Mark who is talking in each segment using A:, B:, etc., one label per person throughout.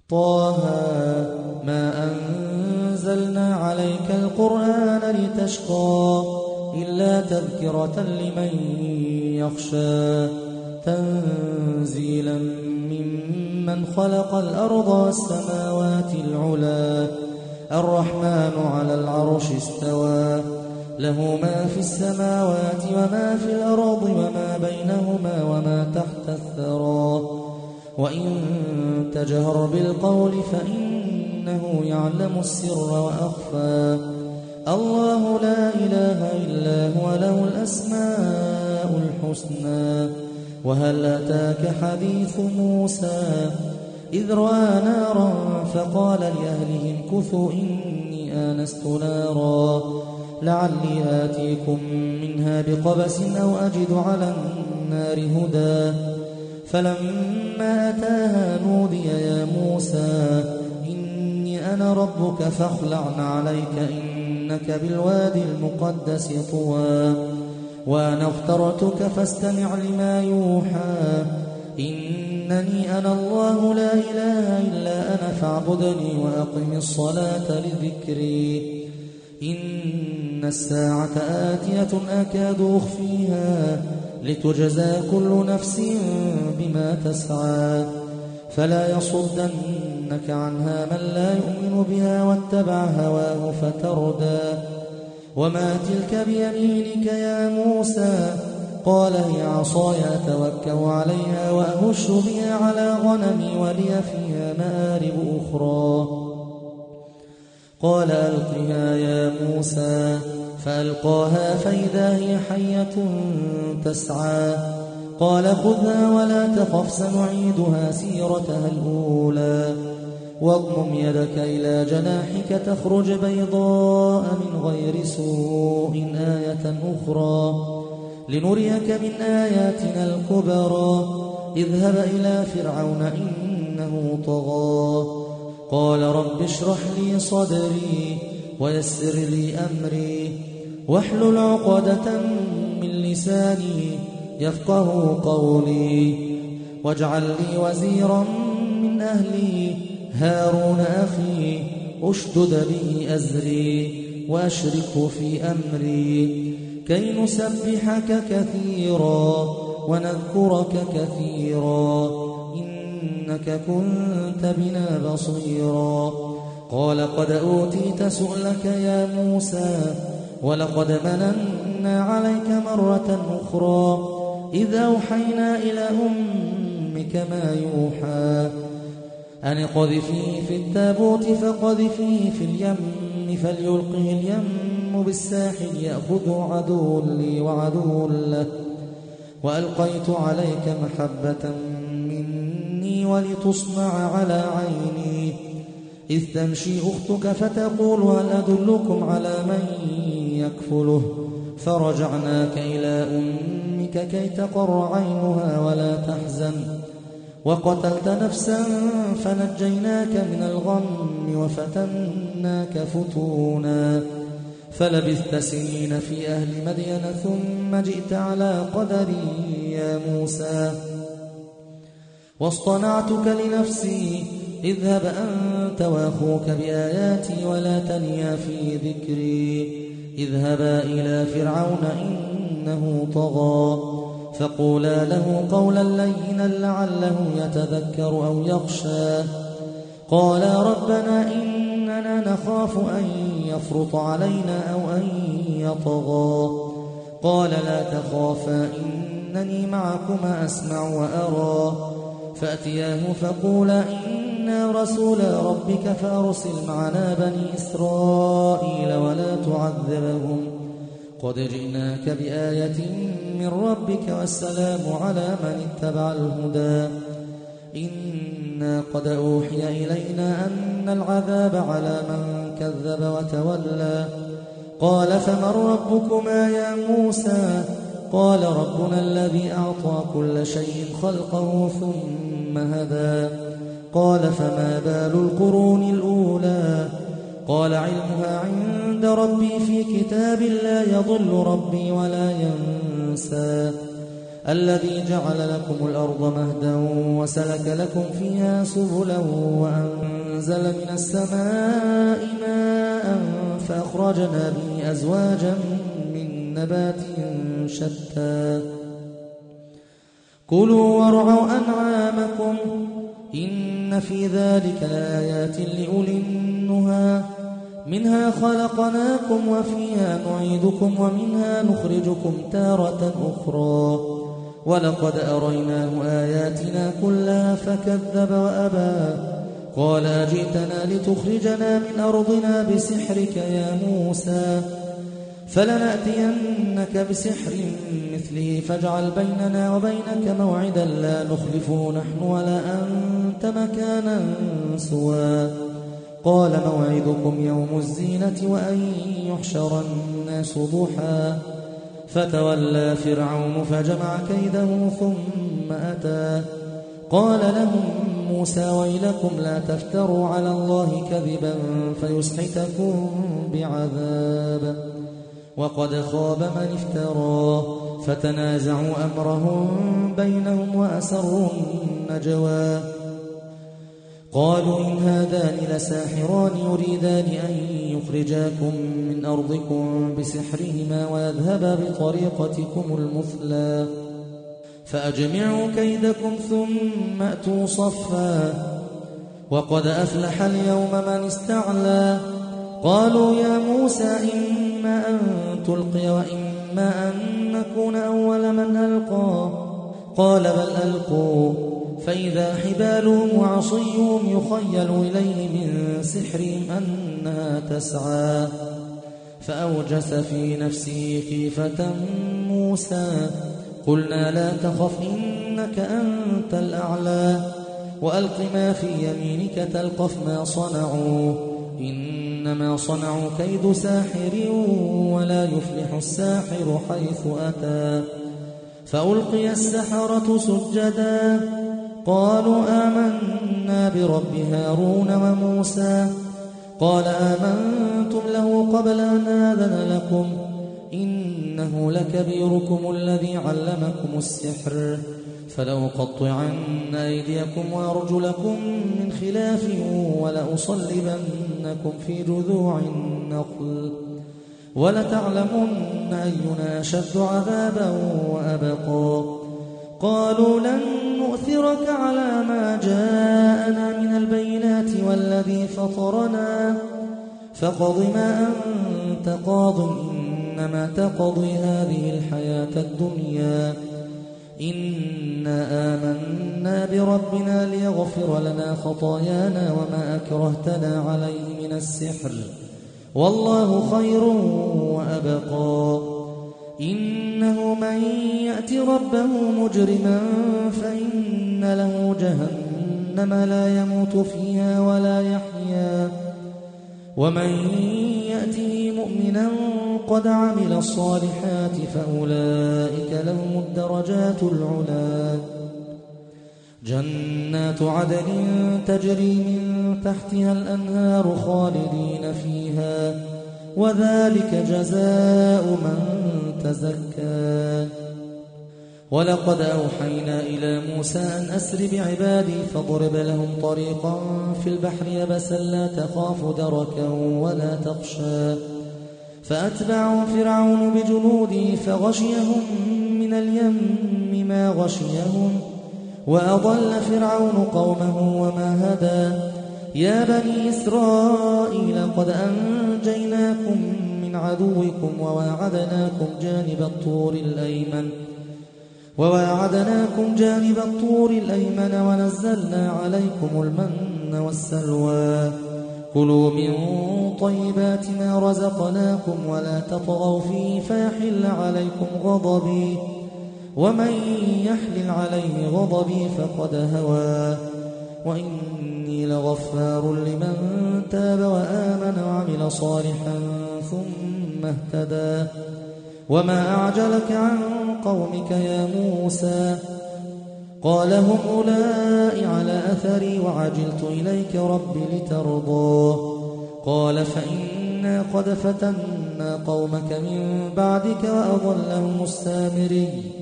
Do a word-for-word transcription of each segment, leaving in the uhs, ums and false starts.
A: طه ما أنزلنا عليك القرآن لتشقى إلا تذكرة لمن يخشى تنزيلا ممن خلق الأرض والسماوات العلا الرحمن على العرش استوى له ما في السماوات وما في الأرض وما بينهما وما تحت الثرى وإن تجهر بالقول فإنه يعلم السر وأخفى الله لا إله إلا هو له الأسماء الحسنى وهل أتاك حديث موسى إذ رأى نارا فقال لأهلهم كثوا إني آنست نارا لعلي آتيكم منها بقبس أو أجد على النار هدى فلما أتاها نودي يا موسى إني أنا ربك فاخلع عليك إنك بالوادي المقدس طوى وأنا اخترتك فاستمع لما يوحى إنني أنا الله لا إله إلا أنا فاعبدني وأقم الصلاة لذكري إن الساعة آتية أكاد أخفيها لتجزى كل نفس بما تسعى فلا يصدنك عنها من لا يؤمن بها واتبع هواه فتردى وما تلك بيمينك يا موسى قال هي عصاي أتوكأ عليها وأهش بها على غنمي ولي فيها مآرب أخرى قال ألقها يا موسى فألقاها فإذا هي حية تسعى قال خذها ولا تخف سنعيدها سيرتها الأولى واضمم يدك إلى جناحك تخرج بيضاء من غير سوء آية أخرى لنريك من آياتنا الكبرى اذهب إلى فرعون إنه طغى قال رب اشرح لي صدري ويسر لي أمري واحلل عقدة من لساني يفقه قولي واجعل لي وزيرا من أهلي هارون أخي أشدد به أزري وأشركه في أمري كي نسبحك كثيرا ونذكرك كثيرا إنك كنت بنا بصيرا قال قد أوتيت سؤلك يا موسى ولقد مننا عليك مرة أخرى إذ أوحينا إلى أمك ما يوحى أن اقذفيه في التابوت فقذفيه في اليم فليلقه اليم بالساحل يأخذه عدو لي وعدو له وألقيت عليك محبة مني ولتصنع على عيني إذ تمشي أختك فتقول هل أدلكم على من يكفله فرجعناك إلى أمك كي تقر عينها ولا تحزن وقتلت نفسا فنجيناك من الغم وفتناك فتونا فلبثت سنين في أهل مدين ثم جئت على قدري يا موسى واصطنعتك لنفسي اذهب أنت وأخوك بآياتي ولا تنيا في ذكري اذهبا إلى فرعون إنه طغى فقولا له قولا لينا لعله يتذكر أو يخشى قالا ربنا إننا نخاف أن يفرط علينا أو أن يطغى قال لا تخافا إنني معكما أسمع وأرى فأتياه فقولا إنا رسول ربك فأرسل معنا بني إسرائيل ولا تعذبهم قد جئناك بآية من ربك والسلام على من اتبع الهدى إنا قد أوحي إلينا أن العذاب على من كذب وتولى قال فمن ربكما يا موسى قال ربنا الذي أعطى كل شيء خلقه ثم هدى قال فما بال القرون الأولى قال علمها عند ربي في كتاب لا يضل ربي ولا ينسى الذي جعل لكم الأرض مهدا وسلك لكم فيها سبلا وأنزل من السماء ماء فأخرجنا به أزواجا من نبات شتى كلوا وارعوا أنعامكم إن في ذلك لآيات لأولي النهى منها خلقناكم وفيها نعيدكم ومنها نخرجكم تارة أخرى ولقد أريناه آياتنا كلها فكذب وأبى قال أجئتنا لتخرجنا من أرضنا بسحرك يا موسى فلنأتينك بسحر مثله فاجعل بيننا وبينك موعدا لا نخلفه نحن ولا أنت مكانا سوى قال موعدكم يوم الزينة وأن يحشر الناس ضحى فتولى فرعون فجمع كيده ثم أتى قال لهم موسى ويلكم لا تفتروا على الله كذبا فيسحتكم بعذاب وقد خاب من افترى فتنازعوا أمرهم بينهم وأسروا النجوى قالوا إن هذان لساحران يريدان أن يخرجاكم من أرضكم بسحرهما ويذهبا بطريقتكم المثلى فأجمعوا كيدكم ثم أتوا صفا وقد أفلح اليوم من استعلى قالوا يا موسى إما أن تلقي وإما أن نكون أول من ألقى قال بل ألقوا فإذا حبالهم وعصيهم يخيل إليه من سحرهم أنها تسعى فأوجس في نفسه خيفة موسى قلنا لا تخف إنك أنت الأعلى وألق ما في يمينك تلقف ما صنعوا إنما صنعوا كيد ساحر ولا يفلح الساحر حيث أتى فألقي السحرة سجدا قالوا آمنا برب هارون وموسى قال آمنتم له قبل أن آذن لكم إنه لكبيركم الذي علمكم السحر فلأقطعن أيديكم وأرجلكم من خلاف ولأصلبنكم في جذوع النخل ولتعلمن أينا أشد عذابا وأبقى قالوا لن نؤثرك على ما جاءنا من البينات والذي فطرنا فاقض ما أنت قاض إنما تقضي هذه الحياة الدنيا إنا آمنا بربنا ليغفر لنا خطايانا وما أكرهتنا عليه من السحر والله خير وأبقى إنه من يأت ربه مجرما فإن له جهنم لا يموت فيها ولا يحيا ومن يأته مؤمنا قد عمل الصالحات فأولئك لهم الدرجات العلا جنات عدن تجري من تحتها الأنهار خالدين فيها وذلك جزاء من تزكى ولقد أوحينا إلى موسى أن أسر بعبادي فاضرب لهم طريقا في البحر يبسا لا تخاف دركا ولا تخشى فأتبعهم فرعون بجنوده فغشيهم من اليم ما غشيهم وأضل فرعون قومه وما هدى يا بني إسرائيل قد أنجيناكم من عدوكم وواعدناكم جانب الطور الأيمن وواعدناكم جانب الطور الأيمن ونزلنا عليكم المن والسلوى كلوا من طيبات ما رزقناكم ولا تطغوا فيه فيحل عليكم غضبي ومن يحلل عليه غضبي فقد هوى وإني لغفار لمن تاب وآمن وعمل صالحا ثم اهتدى وما أعجلك عن قومك يا موسى قال هم أولئك على أثري وعجلت إليك رب لترضى قال فإنا قد فتنا قومك من بعدك وأضلهم السامري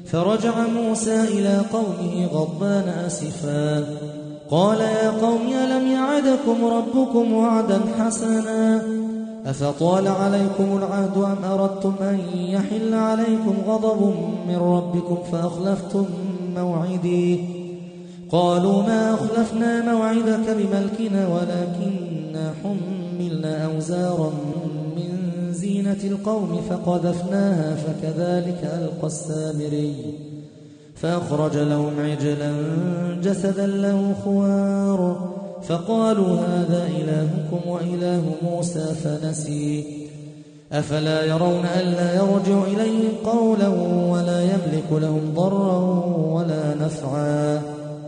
A: فرجع موسى إلى قومه غضبان آسفا قال يا قوم ألم يعدكم ربكم وعدا حسنا أفطال عليكم العهد أم أردتم أن يحل عليكم غضب من ربكم فأخلفتم موعدي قالوا ما أخلفنا موعدك بملكنا ولكننا حملنا أوزارا من زينة القوم فقذفناها فكذلك ألقى السامري فأخرج لهم عجلا جسدا له خوار فقالوا هذا إلهكم وإله موسى فنسي أفلا يرون ألا يرجع إليهم قولا ولا يملك لهم ضرا ولا نفعا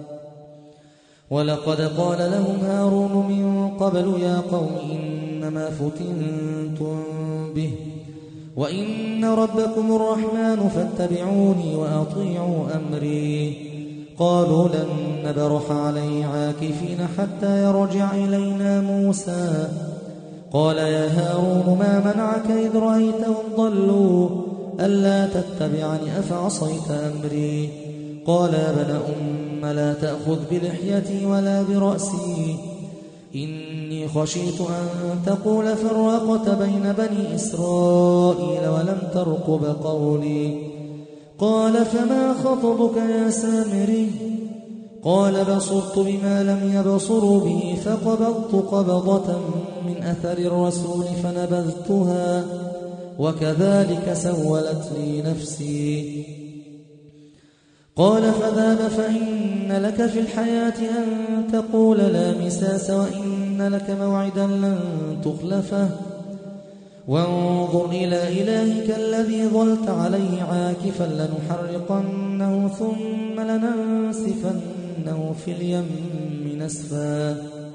A: ولقد قال لهم هارون من قبل يا قوم إنما فتنتم به وإن ربكم الرحمن فاتبعوني وأطيعوا أمري قالوا لن نبرح عليه عاكفين حتى يرجع إلينا موسى قال يا هارون ما منعك إذ رأيتهم ضلوا ألا تتبعني أفعصيت أمري قال يا ابن أم لا تأخذ بلحيتي ولا برأسي إني خشيت أن تقول فرقت بين بني إسرائيل ولم ترقب قولي قال فما خطبك يا سامري قال بصرت بما لم يبصروا به فقبضت قبضة من أثر الرسول فنبذتها وكذلك سولت لي نفسي قال فذهب فإن لك في الحياة أن تقول لا مساس وإن لك موعدا لن تخلفه وانظر إلى إلهك الذي ظلت عليه عاكفا لنحرقنه ثم لننسفنه في اليم نسفا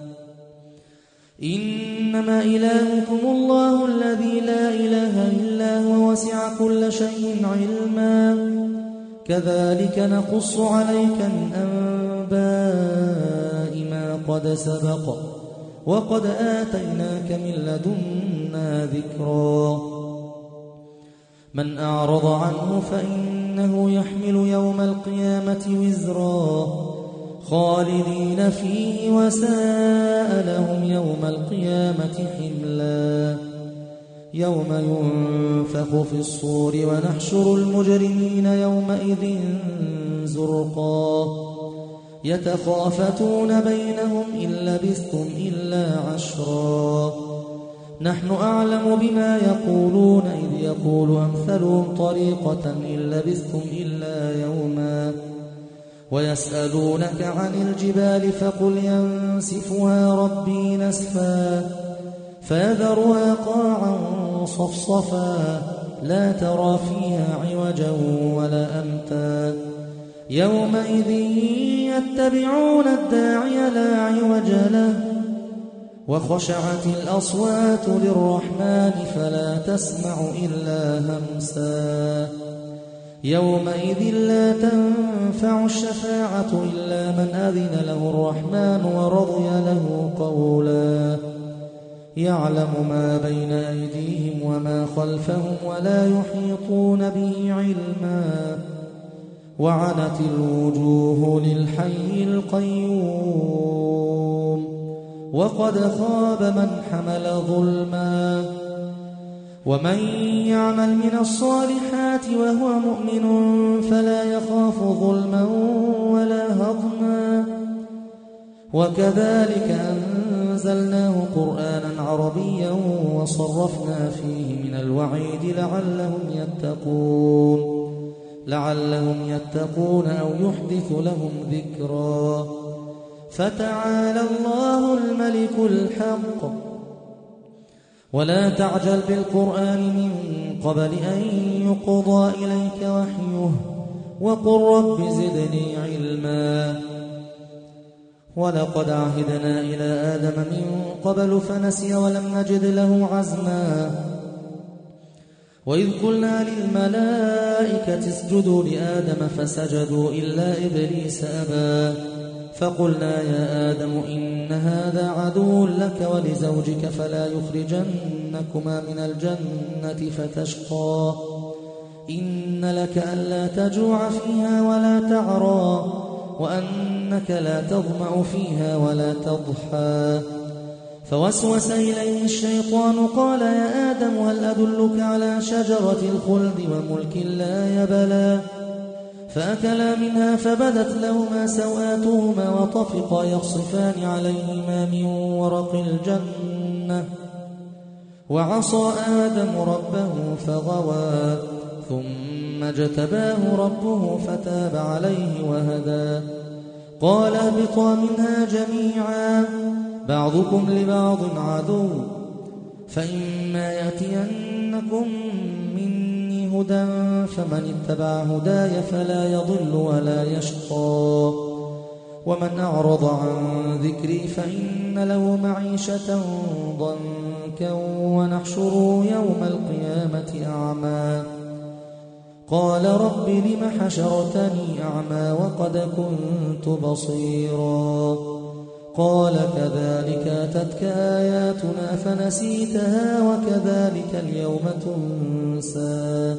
A: إنما إلهكم الله الذي لا إله إلا هو وسع كل شيء علما كذلك نقص عليك من أنباء ما قد سبق وقد آتيناك من لدنا ذكرا من أعرض عنه فإنه يحمل يوم القيامة وزرا خالدين فيه وساء لهم يوم القيامة حملا يوم ينفخ في الصور ونحشر المجرمين يومئذ زرقا يتخافتون بينهم إن لبثتم إلا عشرا نحن أعلم بما يقولون إذ يقول أمثلهم طريقة إن لبثتم إلا يوما ويسألونك عن الجبال فقل ينسفها ربي نسفا فيذرها قاعا صفصفا لا ترى فيها عوجا ولا أمتا يومئذ يتبعون الداعي لا عوج له وخشعت الأصوات للرحمن فلا تسمع إلا همسا يومئذ لا تنفع الشفاعة إلا من أذن له الرحمن ورضي له قولا يعلم ما بين أيديهم وما خلفهم ولا يحيطون به علما وعنت الوجوه للحي القيوم وقد خاب من حمل ظلما ومن يعمل من الصالحات وهو مؤمن فلا يخاف ظلما ولا هضما وكذلك أنزلناه قرآنا عربيا وصرفنا فيه من الوعيد لعلهم يتقون لعلهم يتقون أو يحدث لهم ذكرا فتعالى الله الملك الحق ولا تعجل بالقرآن من قبل أن يقضى إليك وحيه وقل رب زدني علما ولقد عهدنا إلى آدم من قبل فنسي ولم نجد له عزما وإذ قلنا للملائكة اسجدوا لآدم فسجدوا إلا إبليس أبى فقلنا يا آدم إن هذا عدو لك ولزوجك فلا يخرجنكما من الجنة فتشقى إن لك ألا تجوع فيها ولا تعرى وأنك لا تظمأ فيها ولا تضحى. فوسوس إليه الشيطان قال يا آدم هل أدلك على شجرة الخلد وملك لا يبلى؟ فأكلا منها فبدت لهما سوآتهما وطفقا يخصفان عليهما من ورق الجنة وعصى آدم ربه فغوى ثم اجتباه ربه فتاب عليه وهدى. قال اهبطا منها جميعا بعضكم لبعض عدو فإما يأتينكم مني هدى فمن اتبع هداي فلا يضل ولا يشقى ومن أعرض عن ذكري فإن له معيشة ضنكا ونحشره يوم القيامة أعمى. قال رب لم حشرتني أعمى وقد كنت بصيرا. قال كذلك أتتك آياتنا فنسيتها وكذلك اليوم تنسى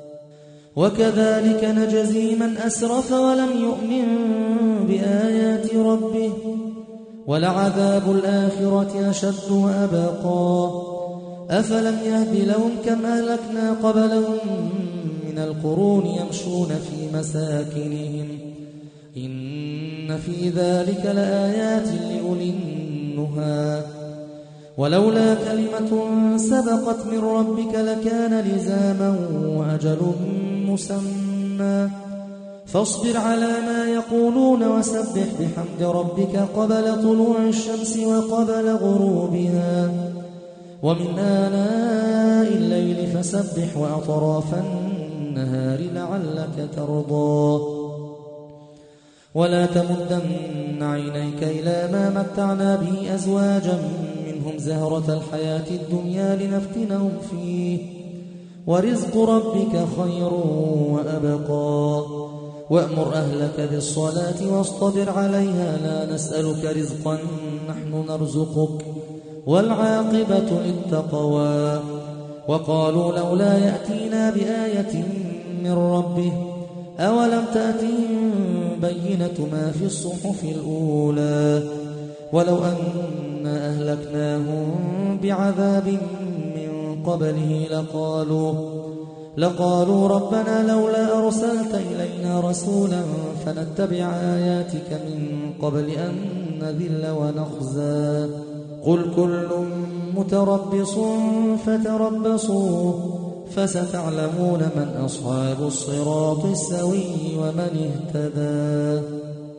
A: وكذلك نجزي من أسرف ولم يؤمن بآيات ربه ولعذاب الآخرة أشد وأبقى. أفلم يهد لهم كم أهلكنا قبلهم من القرون يمشون في مساكنهم إن في ذلك لآيات لأولي النهى. ولولا كلمة سبقت من ربك لكان لزاما وأجل مسمى. فاصبر على ما يقولون وسبح بحمد ربك قبل طلوع الشمس وقبل غروبها ومن آناء الليل فسبح وأطراف النهار لعلك ترضى. ولا تمدن عينيك إلى ما متعنا به أزواجا منهم زهرة الحياة الدنيا لنفتنهم فيه ورزق ربك خير وأبقى. وأمر أهلك بالصلاة واصطبر عليها لا نسألك رزقا نحن نرزقك والعاقبة للتقوى. وقالوا لولا يأتينا بآية من ربه أولم تأتهم بينة ما في الصحف الأولى ولو أن أهلكناهم بعذاب من قبله لقالوا لقالوا ربنا لولا أرسلت إلينا رسولا فنتبع آياتك من قبل أن نذل ونخزى. قل كل متربص فتربصوا فستعلمون من أصحاب الصراط السوي ومن اهتدى.